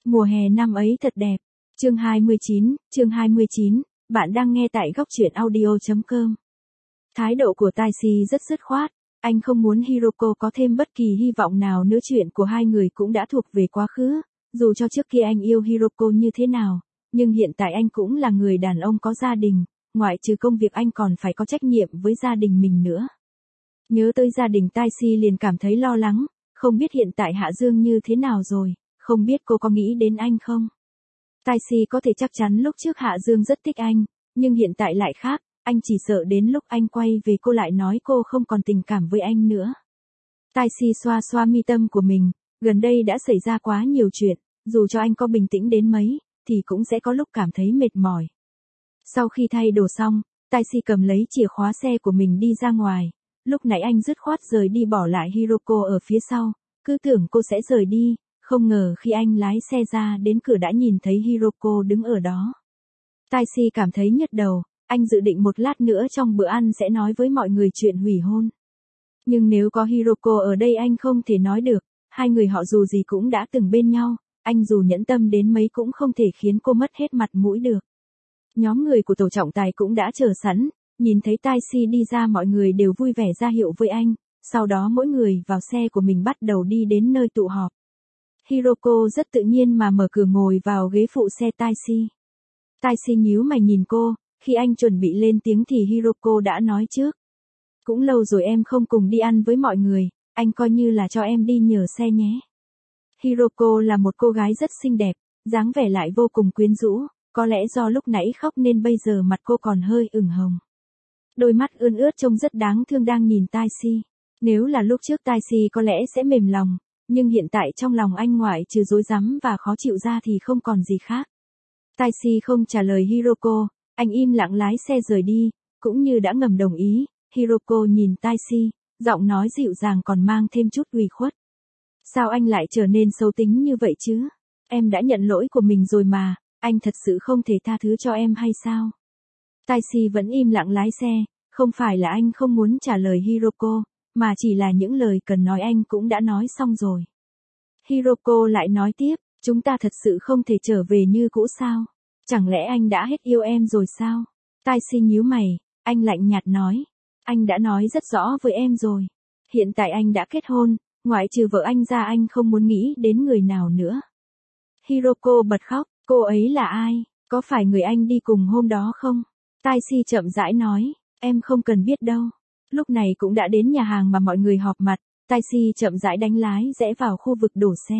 Mùa hè năm ấy thật đẹp. Chương 29, bạn đang nghe tại góc truyện audio.com. Thái độ của Taixi rất dứt khoát, anh không muốn Hiroko có thêm bất kỳ hy vọng nào nữa, chuyện của hai người cũng đã thuộc về quá khứ, dù cho trước kia anh yêu Hiroko như thế nào, nhưng hiện tại anh cũng là người đàn ông có gia đình, ngoại trừ công việc anh còn phải có trách nhiệm với gia đình mình nữa. Nhớ tới gia đình Taixi liền cảm thấy lo lắng, không biết hiện tại Hạ Dương như thế nào rồi, không biết cô có nghĩ đến anh không? Taixi có thể chắc chắn lúc trước Hạ Dương rất thích anh, nhưng hiện tại lại khác, anh chỉ sợ đến lúc anh quay về cô lại nói cô không còn tình cảm với anh nữa. Taixi xoa xoa mi tâm của mình, gần đây đã xảy ra quá nhiều chuyện, dù cho anh có bình tĩnh đến mấy, thì cũng sẽ có lúc cảm thấy mệt mỏi. Sau khi thay đồ xong, Taixi cầm lấy chìa khóa xe của mình đi ra ngoài, lúc nãy anh dứt khoát rời đi bỏ lại Hiroko ở phía sau, cứ tưởng cô sẽ rời đi. Không ngờ khi anh lái xe ra đến cửa đã nhìn thấy Hiroko đứng ở đó. Taixi cảm thấy nhức đầu, anh dự định một lát nữa trong bữa ăn sẽ nói với mọi người chuyện hủy hôn. Nhưng nếu có Hiroko ở đây anh không thể nói được, hai người họ dù gì cũng đã từng bên nhau, anh dù nhẫn tâm đến mấy cũng không thể khiến cô mất hết mặt mũi được. Nhóm người của tổ trọng tài cũng đã chờ sẵn, nhìn thấy Taixi đi ra mọi người đều vui vẻ ra hiệu với anh, sau đó mỗi người vào xe của mình bắt đầu đi đến nơi tụ họp. Hiroko rất tự nhiên mà mở cửa ngồi vào ghế phụ xe Taixi. Taixi nhíu mày nhìn cô, khi anh chuẩn bị lên tiếng thì Hiroko đã nói trước. Cũng lâu rồi em không cùng đi ăn với mọi người, anh coi như là cho em đi nhờ xe nhé. Hiroko là một cô gái rất xinh đẹp, dáng vẻ lại vô cùng quyến rũ, có lẽ do lúc nãy khóc nên bây giờ mặt cô còn hơi ửng hồng. Đôi mắt ươn ướt trông rất đáng thương đang nhìn Taixi. Nếu là lúc trước Taixi có lẽ sẽ mềm lòng. Nhưng hiện tại trong lòng anh ngoại trừ rối rắm và khó chịu ra thì không còn gì khác. Taixi không trả lời Hiroko, anh im lặng lái xe rời đi, cũng như đã ngầm đồng ý. Hiroko nhìn Taixi, giọng nói dịu dàng còn mang thêm chút ủy khuất. Sao anh lại trở nên xấu tính như vậy chứ? Em đã nhận lỗi của mình rồi mà, anh thật sự không thể tha thứ cho em hay sao? Taixi vẫn im lặng lái xe, không phải là anh không muốn trả lời Hiroko, mà chỉ là những lời cần nói anh cũng đã nói xong rồi. Hiroko lại nói tiếp, chúng ta thật sự không thể trở về như cũ sao? Chẳng lẽ anh đã hết yêu em rồi sao? Taixi nhíu mày, anh lạnh nhạt nói. Anh đã nói rất rõ với em rồi. Hiện tại anh đã kết hôn, ngoại trừ vợ anh ra anh không muốn nghĩ đến người nào nữa. Hiroko bật khóc, cô ấy là ai? Có phải người anh đi cùng hôm đó không? Taixi chậm rãi nói, em không cần biết đâu. Lúc này cũng đã đến nhà hàng mà mọi người họp mặt, Taixi chậm rãi đánh lái rẽ vào khu vực đổ xe.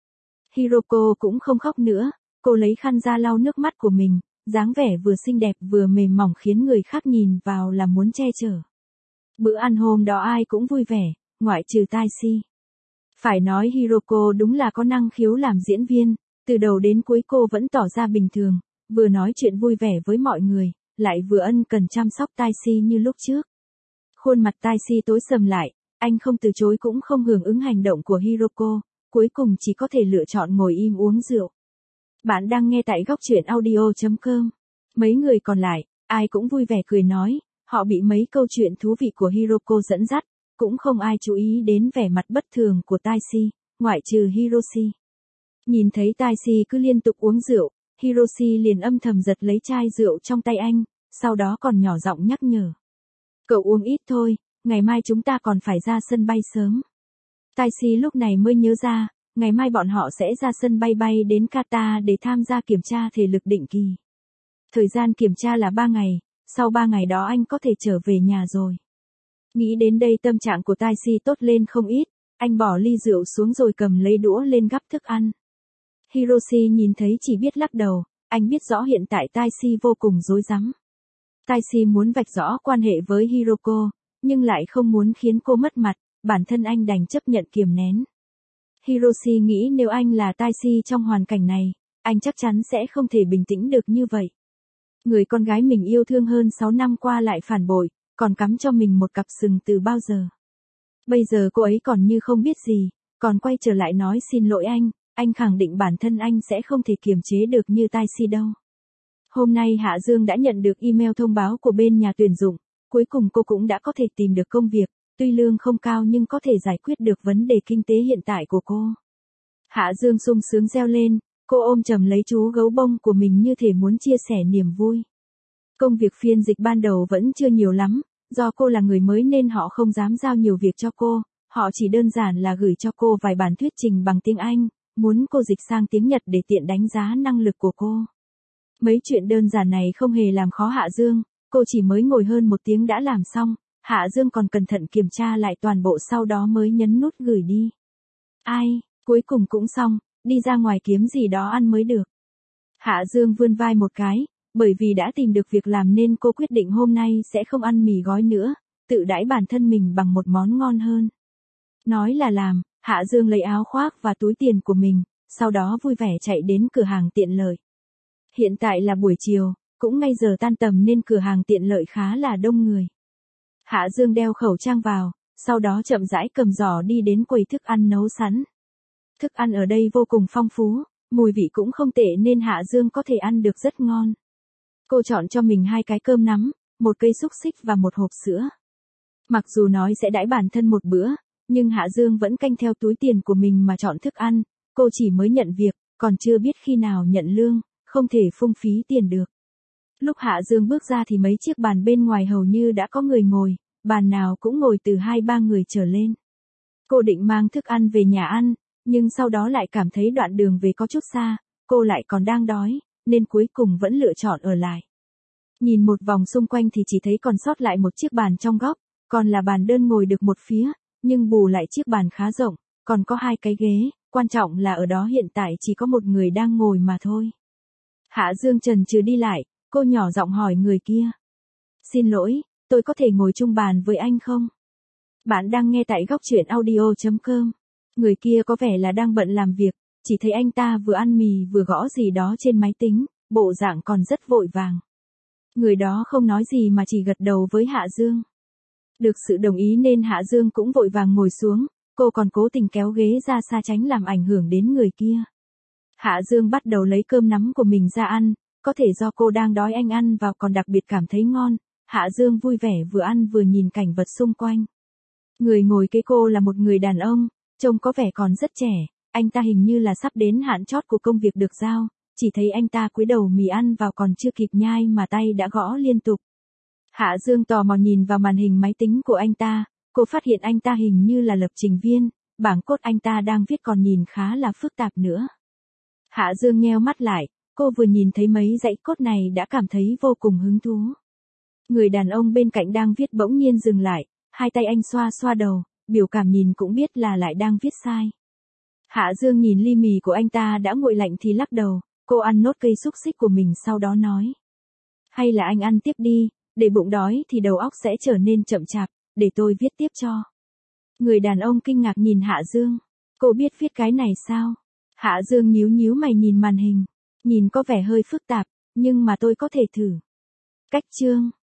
Hiroko cũng không khóc nữa, cô lấy khăn ra lau nước mắt của mình, dáng vẻ vừa xinh đẹp vừa mềm mỏng khiến người khác nhìn vào là muốn che chở. Bữa ăn hôm đó ai cũng vui vẻ, ngoại trừ Taixi. Phải nói Hiroko đúng là có năng khiếu làm diễn viên, từ đầu đến cuối cô vẫn tỏ ra bình thường, vừa nói chuyện vui vẻ với mọi người, lại vừa ân cần chăm sóc Taixi như lúc trước. Khuôn mặt Taixi tối sầm lại, anh không từ chối cũng không hưởng ứng hành động của Hiroko, cuối cùng chỉ có thể lựa chọn ngồi im uống rượu. Bạn đang nghe tại góc truyện audio.com. Mấy người còn lại, ai cũng vui vẻ cười nói, họ bị mấy câu chuyện thú vị của Hiroko dẫn dắt, cũng không ai chú ý đến vẻ mặt bất thường của Taixi, ngoại trừ Hiroshi. Nhìn thấy Taixi cứ liên tục uống rượu, Hiroshi liền âm thầm giật lấy chai rượu trong tay anh, sau đó còn nhỏ giọng nhắc nhở. Cậu uống ít thôi, ngày mai chúng ta còn phải ra sân bay sớm. Taixi lúc này mới nhớ ra, ngày mai bọn họ sẽ ra sân bay bay đến Qatar để tham gia kiểm tra thể lực định kỳ. Thời gian kiểm tra là 3 ngày, sau 3 ngày đó anh có thể trở về nhà rồi. Nghĩ đến đây tâm trạng của Taixi tốt lên không ít, anh bỏ ly rượu xuống rồi cầm lấy đũa lên gắp thức ăn. Hiroshi nhìn thấy chỉ biết lắc đầu, anh biết rõ hiện tại Taixi vô cùng rối rắm. Taixi muốn vạch rõ quan hệ với Hiroko, nhưng lại không muốn khiến cô mất mặt, bản thân anh đành chấp nhận kiềm nén. Hiroshi nghĩ nếu anh là Taixi trong hoàn cảnh này, anh chắc chắn sẽ không thể bình tĩnh được như vậy. Người con gái mình yêu thương hơn 6 năm qua lại phản bội, còn cắm cho mình một cặp sừng từ bao giờ. Bây giờ cô ấy còn như không biết gì, còn quay trở lại nói xin lỗi anh khẳng định bản thân anh sẽ không thể kiềm chế được như Taixi đâu. Hôm nay Hạ Dương đã nhận được email thông báo của bên nhà tuyển dụng, cuối cùng cô cũng đã có thể tìm được công việc, tuy lương không cao nhưng có thể giải quyết được vấn đề kinh tế hiện tại của cô. Hạ Dương sung sướng reo lên, Cô ôm chầm lấy chú gấu bông của mình như thể muốn chia sẻ niềm vui. Công việc phiên dịch ban đầu vẫn chưa nhiều lắm, do cô là người mới nên họ không dám giao nhiều việc cho cô, họ chỉ đơn giản là gửi cho cô vài bản thuyết trình bằng tiếng Anh, muốn cô dịch sang tiếng Nhật để tiện đánh giá năng lực của cô. Mấy chuyện đơn giản này không hề làm khó Hạ Dương, cô chỉ mới ngồi hơn 1 tiếng đã làm xong, Hạ Dương còn cẩn thận kiểm tra lại toàn bộ sau đó mới nhấn nút gửi đi. Ai, cuối cùng cũng xong, đi ra ngoài kiếm gì đó ăn mới được. Hạ Dương vươn vai một cái, bởi vì đã tìm được việc làm nên cô quyết định hôm nay sẽ không ăn mì gói nữa, tự đãi bản thân mình bằng một món ngon hơn. Nói là làm, Hạ Dương lấy áo khoác và túi tiền của mình, sau đó vui vẻ chạy đến cửa hàng tiện lợi. Hiện tại là buổi chiều, cũng ngay giờ tan tầm nên cửa hàng tiện lợi khá là đông người. Hạ Dương đeo khẩu trang vào, sau đó chậm rãi cầm giỏ đi đến quầy thức ăn nấu sẵn. Thức ăn ở đây vô cùng phong phú, mùi vị cũng không tệ nên Hạ Dương có thể ăn được rất ngon. Cô chọn cho mình 2 cái cơm nắm, 1 cây xúc xích và 1 hộp sữa. Mặc dù nói sẽ đãi bản thân một bữa, nhưng Hạ Dương vẫn canh theo túi tiền của mình mà chọn thức ăn, cô chỉ mới nhận việc, còn chưa biết khi nào nhận lương, không thể phung phí tiền được. Lúc Hạ Dương bước ra thì mấy chiếc bàn bên ngoài hầu như đã có người ngồi, bàn nào cũng ngồi từ 2-3 người trở lên. Cô định mang thức ăn về nhà ăn, nhưng sau đó lại cảm thấy đoạn đường về có chút xa, cô lại còn đang đói, nên cuối cùng vẫn lựa chọn ở lại. Nhìn một vòng xung quanh thì chỉ thấy còn sót lại một chiếc bàn trong góc, còn là bàn đơn ngồi được một phía, nhưng bù lại chiếc bàn khá rộng, còn có 2 cái ghế, quan trọng là ở đó hiện tại chỉ có một người đang ngồi mà thôi. Hạ Dương chần chừ đi lại, cô nhỏ giọng hỏi người kia. Xin lỗi, tôi có thể ngồi chung bàn với anh không? Bạn đang nghe tại góc truyện audio.com. Người kia có vẻ là đang bận làm việc, chỉ thấy anh ta vừa ăn mì vừa gõ gì đó trên máy tính, bộ dạng còn rất vội vàng. Người đó không nói gì mà chỉ gật đầu với Hạ Dương. Được sự đồng ý nên Hạ Dương cũng vội vàng ngồi xuống, cô còn cố tình kéo ghế ra xa tránh làm ảnh hưởng đến người kia. Hạ Dương bắt đầu lấy cơm nắm của mình ra ăn, có thể do cô đang đói anh ăn vào còn đặc biệt cảm thấy ngon, Hạ Dương vui vẻ vừa ăn vừa nhìn cảnh vật xung quanh. Người ngồi kế cô là một người đàn ông, trông có vẻ còn rất trẻ, anh ta hình như là sắp đến hạn chót của công việc được giao, chỉ thấy anh ta cúi đầu mì ăn vào còn chưa kịp nhai mà tay đã gõ liên tục. Hạ Dương tò mò nhìn vào màn hình máy tính của anh ta, cô phát hiện anh ta hình như là lập trình viên, bảng code anh ta đang viết còn nhìn khá là phức tạp nữa. Hạ Dương nheo mắt lại, cô vừa nhìn thấy mấy dãy code này đã cảm thấy vô cùng hứng thú. Người đàn ông bên cạnh đang viết bỗng nhiên dừng lại, 2 tay anh xoa xoa đầu, biểu cảm nhìn cũng biết là lại đang viết sai. Hạ Dương nhìn ly mì của anh ta đã nguội lạnh thì lắc đầu, cô ăn nốt cây xúc xích của mình sau đó nói. Hay là anh ăn tiếp đi, để bụng đói thì đầu óc sẽ trở nên chậm chạp, để tôi viết tiếp cho. Người đàn ông kinh ngạc nhìn Hạ Dương, cô biết viết cái này sao? Hạ Dương nhíu nhíu mày nhìn màn hình, nhìn có vẻ hơi phức tạp, nhưng mà tôi có thể thử. Cách chương